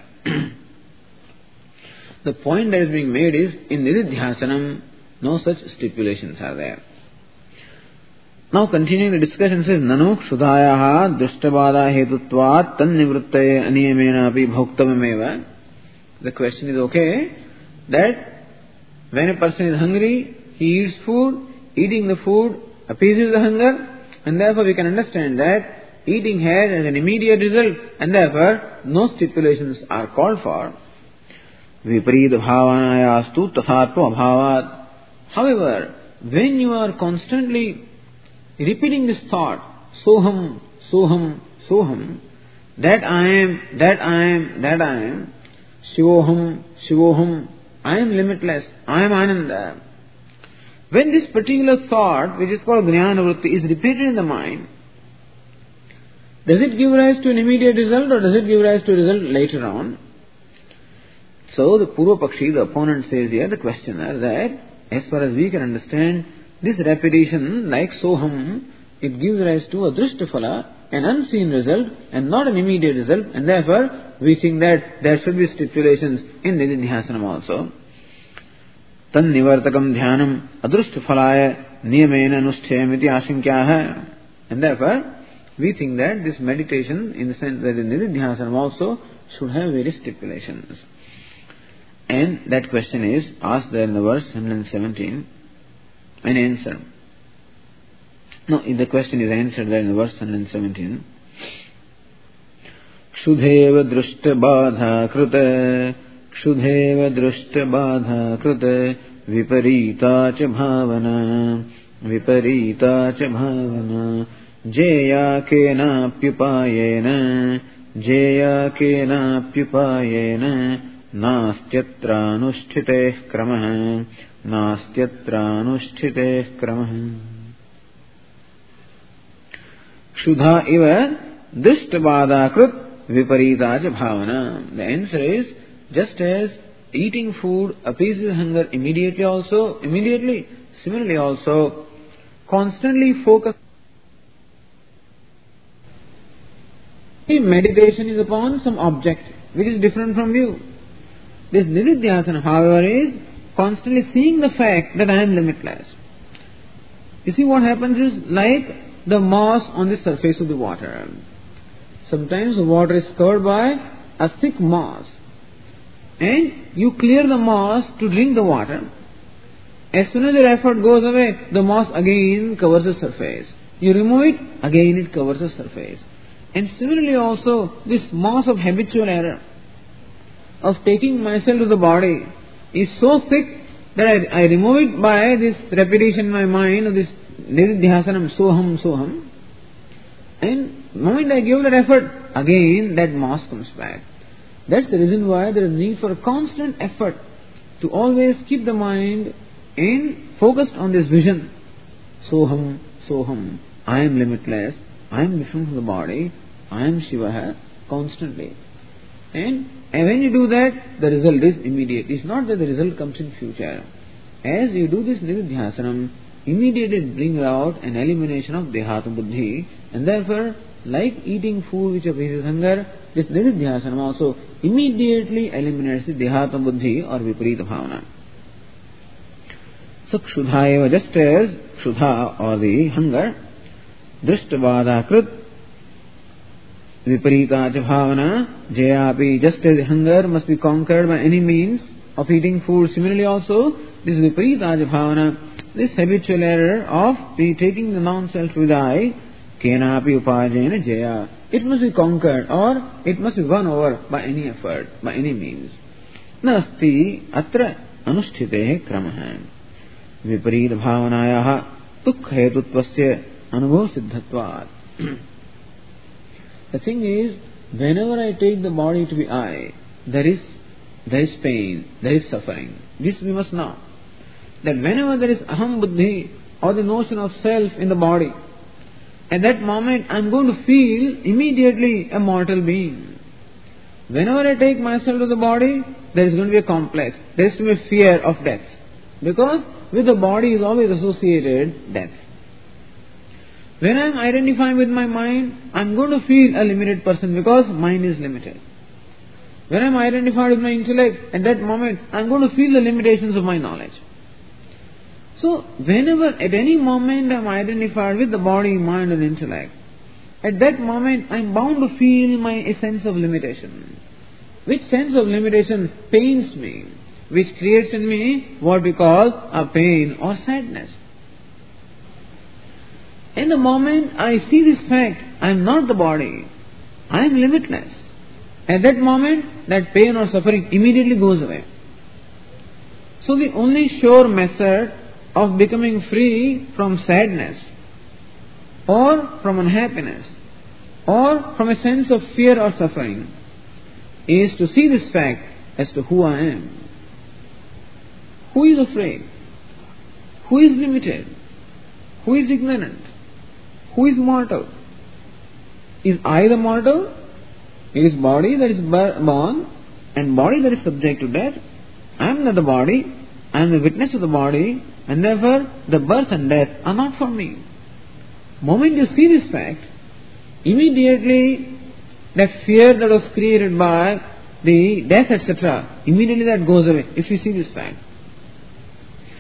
The point that is being made is, in nididhyasanam, no such stipulations are there. Now continuing the discussion says, Nanu kshudhayaha dushtabada hetutvat tan nivruttaye aniyamena api bhoktamameva. The question is okay, that when a person is hungry, he eats food, eating the food appeases the hunger, and therefore we can understand that eating has an immediate result, and therefore no stipulations are called for. Viparita bhavanayastu tathatva abhavat. However, when you are constantly repeating this thought, soham, soham, soham, that I am, that I am, that I am, shivoham, shivoham, I am limitless, I am ananda. When this particular thought, which is called jnana vritti, is repeated in the mind, does it give rise to an immediate result or does it give rise to a result later on? So the Purva Pakshi, the opponent, says here, the questioner, that as far as we can understand, this repetition, like soham, it gives rise to a drishtaphala, an unseen result and not an immediate result, and therefore we think that there should be stipulations in nididhyasanam also. Tan nivartakam dhyanam adrishtaphalaya niyamena anusthayamiti ashankyaha. And therefore, we think that this meditation, in the sense that the nididhyasanam also should have various stipulations. And that question is asked there in the verse one hundred seventeen, an answer. No, the question is answered there in the verse one hundred seventeen. Kshudheva drushta badha krita, kshudheva drushta badha krita, viparita cha bhavana, viparita cha bhavana, jeya kena pyupayena, jeya kena pyupayena, nastyatra anusthiteh kramah, nastyatra anusthiteh kramah. Kshudha iva drishtavada krut viparita cha bhavana. The answer is, just as eating food appeases hunger immediately also, immediately, similarly also, constantly focus. Meditation is upon some object which is different from you. This nididhyasana, however, is constantly seeing the fact that I am limitless. You see, what happens is like the moss on the surface of the water. Sometimes the water is covered by a thick moss, and you clear the moss to drink the water. As soon as your effort goes away, the moss again covers the surface. You remove it, again it covers the surface. And similarly also, this moss of habitual error, of taking myself to the body, is so thick that I, I remove it by this repetition in my mind of this nididhyasanam, soham, soham. And the moment I give that effort, again that moss comes back. That's the reason why there is need for a constant effort to always keep the mind in focused on this vision. Soham, soham, I am limitless, I am different from the body, I am Shiva, constantly. And, and when you do that, the result is immediate. It's not that the result comes in future. As you do this nididhyasanam, immediately it brings out an elimination of dehata buddhi, and therefore, like eating food which appeases hunger, this nididhyasanam also immediately eliminates the dehata buddhi or viparita bhavana. So kshudha eva, just as kshudha or the hunger, drishtavada krut viparita cha bhavana, jayapi, just as hunger must be conquered by any means of eating food, similarly also this viparita cha bhavana, this habitual error of taking the non-self with I, kenapi upajena jaya, it must be conquered or it must be won over by any effort, by any means. Nasti atra anusthitehe kramaha. Viparita bhavanayaha dukha hetutvasya anubhav siddhatvat. The thing is, whenever I take the body to be I, there is there is pain, there is suffering. This we must know. That whenever there is aham buddhi or the notion of self in the body, at that moment I am going to feel immediately a mortal being. Whenever I take myself to the body, there is going to be a complex. There is to be a fear of death. Because with the body is always associated death. When I am identifying with my mind, I am going to feel a limited person because mind is limited. When I am identified with my intellect, at that moment I am going to feel the limitations of my knowledge. So, whenever at any moment I am identified with the body, mind and intellect, at that moment I am bound to feel my a sense of limitation. Which sense of limitation pains me, which creates in me what we call a pain or sadness. In the moment I see this fact, I am not the body, I am limitless. At that moment, that pain or suffering immediately goes away. So the only sure method of becoming free from sadness, or from unhappiness, or from a sense of fear or suffering, is to see this fact as to who I am. Who is afraid? Who is limited? Who is ignorant? Who is mortal? Is I the mortal? It is body that is born and body that is subject to death. I am not the body, I am the witness of the body, and therefore the birth and death are not for me. Moment you see this fact, immediately that fear that was created by the death, et cetera, immediately that goes away if you see this fact.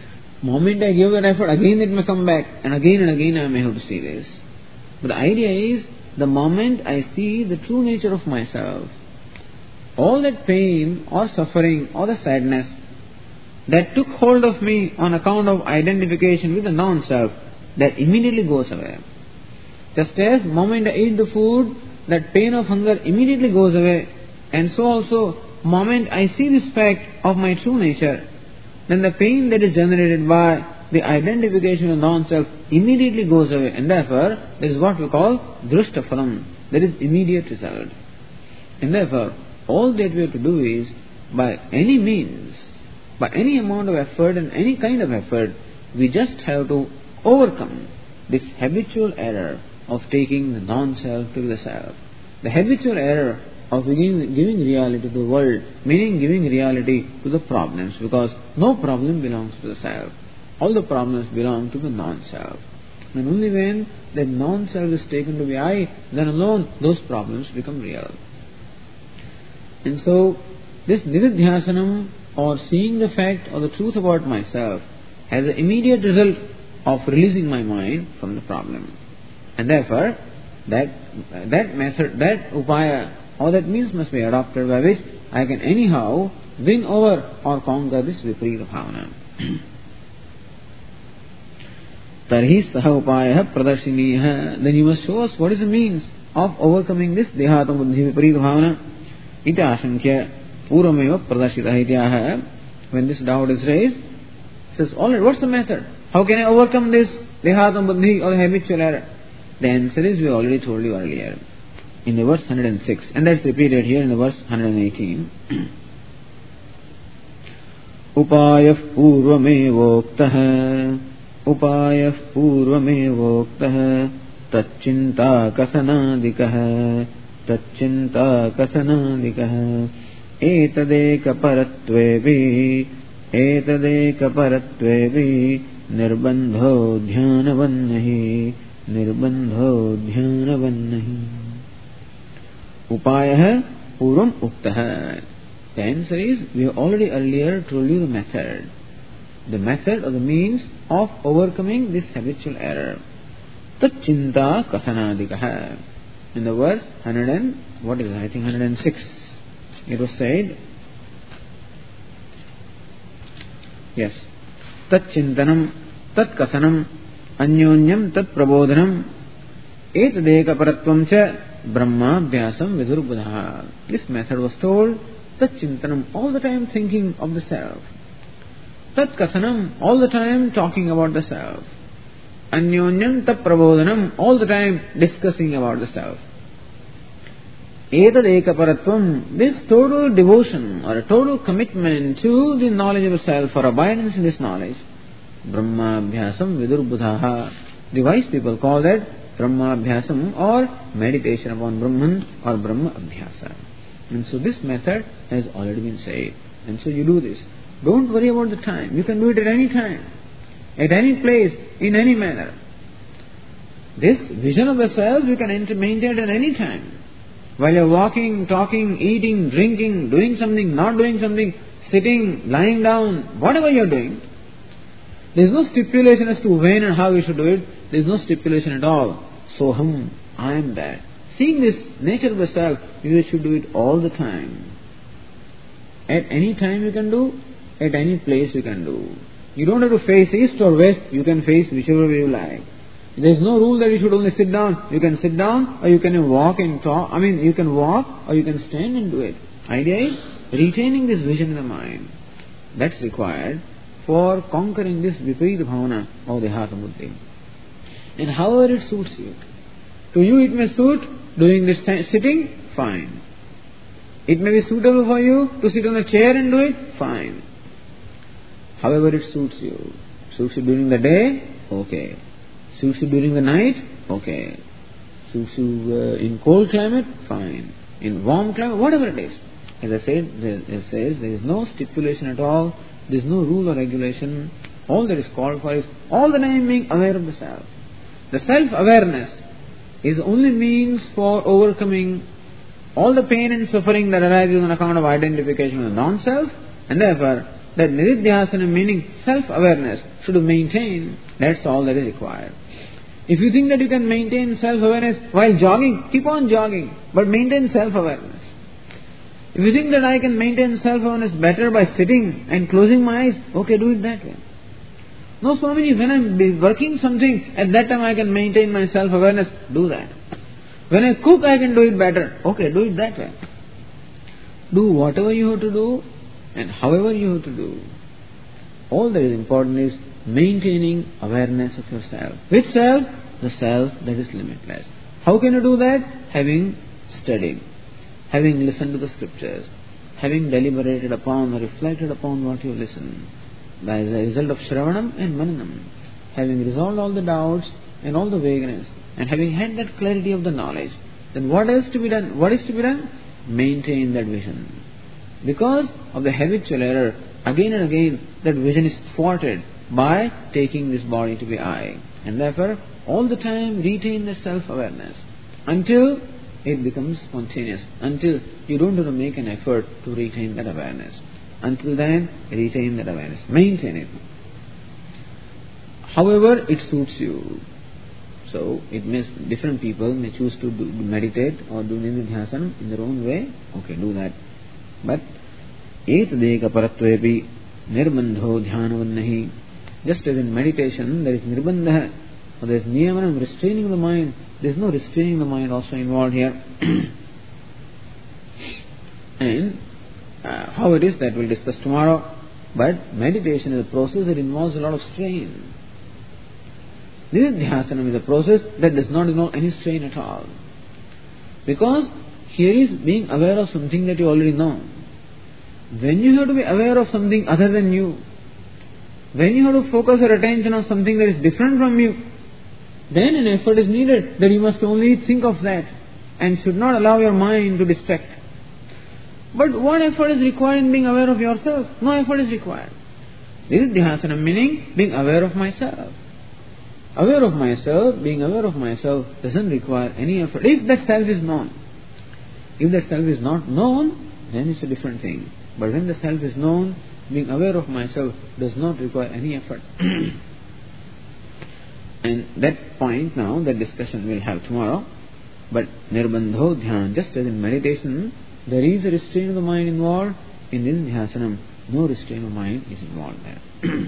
moment I give that effort, again it may come back, and again and again I may have to see this. But the idea is, the moment I see the true nature of myself, all that pain or suffering or the sadness that took hold of me on account of identification with the non-self, that immediately goes away. Just as the moment I eat the food, that pain of hunger immediately goes away, and so also, moment I see this fact of my true nature, then the pain that is generated by the identification of non-self immediately goes away, and therefore, that is what we call drishta phalam, that is immediate result. And therefore, all that we have to do is, by any means, by any amount of effort and any kind of effort, we just have to overcome this habitual error of taking the non-self to be the self. The habitual error of giving, giving reality to the world, meaning giving reality to the problems, because no problem belongs to the self. All the problems belong to the non-self. And only when that non-self is taken to be I, then alone those problems become real. And so, this nididhyasanam, or seeing the fact or the truth about myself, has an immediate result of releasing my mind from the problem. And therefore, that that method, that upaya, or that means must be adopted by which I can anyhow win over or conquer this viparita bhavana. Tarhi saha upaya pradarshiniya. Then you must show us what is the means of overcoming this dehatam buddhi viparita bhavana. Iti ashankya purvameva pradarshitah ityaha. When this doubt is raised, it says, alright, what's the method? How can I overcome this dehatam buddhi or habitual error? The answer is, we already told you earlier, in the verse one hundred six, and that's repeated here in the verse one hundred eighteen. Upayah purvamevoktah, upayah purvamevoktah, taccinta kasanadikah, taccinta kasanadikah, etadeka paratvevi, etadeka paratvevi, nirbandho dhyanavannahi, nirbandho dhyanavannahi. Upayah purvam uktah. The answer is, we have already earlier told you the method. The method or the means of overcoming this habitual error. Taccinta kasanadikah. In the verse one hundred and, what is it? I think one hundred six. It was said, yes, Taccintanam, Tat kasanam, Anyonyam tat prabodhanam, etadeka paratvam cha brahma vyasam vidurbudha. This method was told, Tat chintanam, all the time thinking of the self. Tat kasanam, all the time talking about the self. Anyonyam tat prabodhanam, all the time discussing about the self. Etadeka paratvam, this total devotion or a total commitment to the knowledge of the self or abidance in this knowledge. Brahma Abhyasam Vidurbudhaha. The wise people call that Brahma Abhyasam or meditation upon Brahman or Brahma Abhyasa. And so this method has already been said. And so you do this. Don't worry about the time. You can do it at any time, at any place, in any manner. This vision of the self you can maintain at any time. While you're walking, talking, eating, drinking, doing something, not doing something, sitting, lying down, whatever you're doing, there is no stipulation as to when and how you should do it. There is no stipulation at all. Soham, I am that. Seeing this nature of the self, you should do it all the time. At any time you can do, at any place you can do. You don't have to face east or west, you can face whichever way you like. There is no rule that you should only sit down. You can sit down or you can walk and talk. I mean, you can walk or you can stand and do it. Idea is retaining this vision in the mind. That's required for conquering this viparita bhavana of the heart buddhi. And however it suits you. To you it may suit doing this sitting, fine. It may be suitable for you to sit on a chair and do it, fine. However it suits you. Suits you during the day, okay. Suits you during the night, okay. Suits you uh, in cold climate, fine. In warm climate, whatever it is. As I said, it says there is no stipulation at all. There is no rule or regulation. All that is called for is all the time being aware of the self. The self-awareness is the only means for overcoming all the pain and suffering that arises on account of identification with the non-self, and therefore that nididhyasana, meaning self-awareness, should be maintained. That's all that is required. If you think that you can maintain self-awareness while jogging, keep on jogging, but maintain self-awareness. If you think that I can maintain self-awareness better by sitting and closing my eyes, okay, do it that way. No, Swamiji, when I'm working something, at that time I can maintain my self-awareness, do that. When I cook, I can do it better. Okay, do it that way. Do whatever you have to do and however you have to do. All that is important is maintaining awareness of yourself. Which self? The self that is limitless. How can you do that? Having studied, having listened to the scriptures, having deliberated upon or reflected upon what you listen. As a result of Shravanam and Mananam, having resolved all the doubts and all the vagueness, and having had that clarity of the knowledge, then what else to be done? What is to be done? Maintain that vision. Because of the habitual error, again and again, that vision is thwarted by taking this body to be I. And therefore, all the time retain the self-awareness until it becomes spontaneous, until you don't have to make an effort to retain that awareness. Until then, retain that awareness. Maintain it. However it suits you. So, it means different people may choose to do, meditate or do nididhyasana in their own way. Okay, do that. But, etadeka paratvepi nirbandho dhyanavanahi. Just as in meditation, there is nirbandha, or there is niyamanam, restraining the mind. There is no restraining the mind also involved here. And, Uh, how it is, that we'll discuss tomorrow. But meditation is a process that involves a lot of strain. Nididhyasana is a process that does not involve any strain at all. Because here is being aware of something that you already know. When you have to be aware of something other than you, when you have to focus your attention on something that is different from you, then an effort is needed that you must only think of that and should not allow your mind to distract. But what effort is required in being aware of yourself? No effort is required. This is Dhyasana, meaning being aware of myself. Aware of myself, being aware of myself doesn't require any effort. If that self is known. If that self is not known, then it's a different thing. But when the self is known, being aware of myself does not require any effort. And that point now, that discussion we'll have tomorrow. But nirbandho dhyan, just as in meditation, there is a restraint of the mind involved. In this dhyasanam, no restraint of mind is involved there.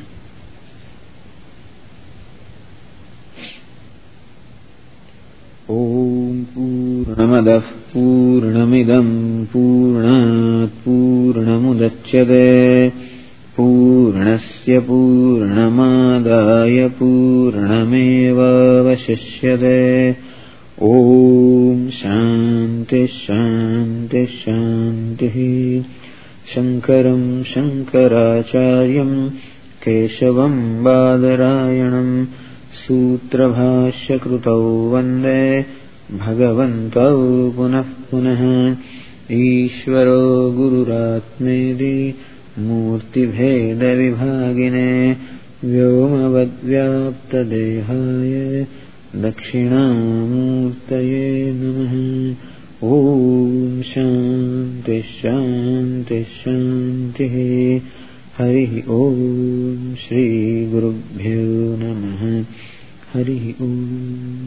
Om Purnamadah Purnamidam Purnat Purnamudachyate Purnasya Purnamadaya Purnameva Vashishyate. Om Shanti Shanti Shanti. Shankaram Shankaracharyam Keshavam Badarayanam Sutra Bhashya Krutau Vande Bhagavantau Punah Punah. Ishvaro Gururatmedi Murti Bheda Vibhagine Vyomavadvyapta Dehaya Dakshinamurtaye Namaha. Om Shanti Shanti Shanti. Hari Om Shri Gurubhyo Namaha. Hari Om.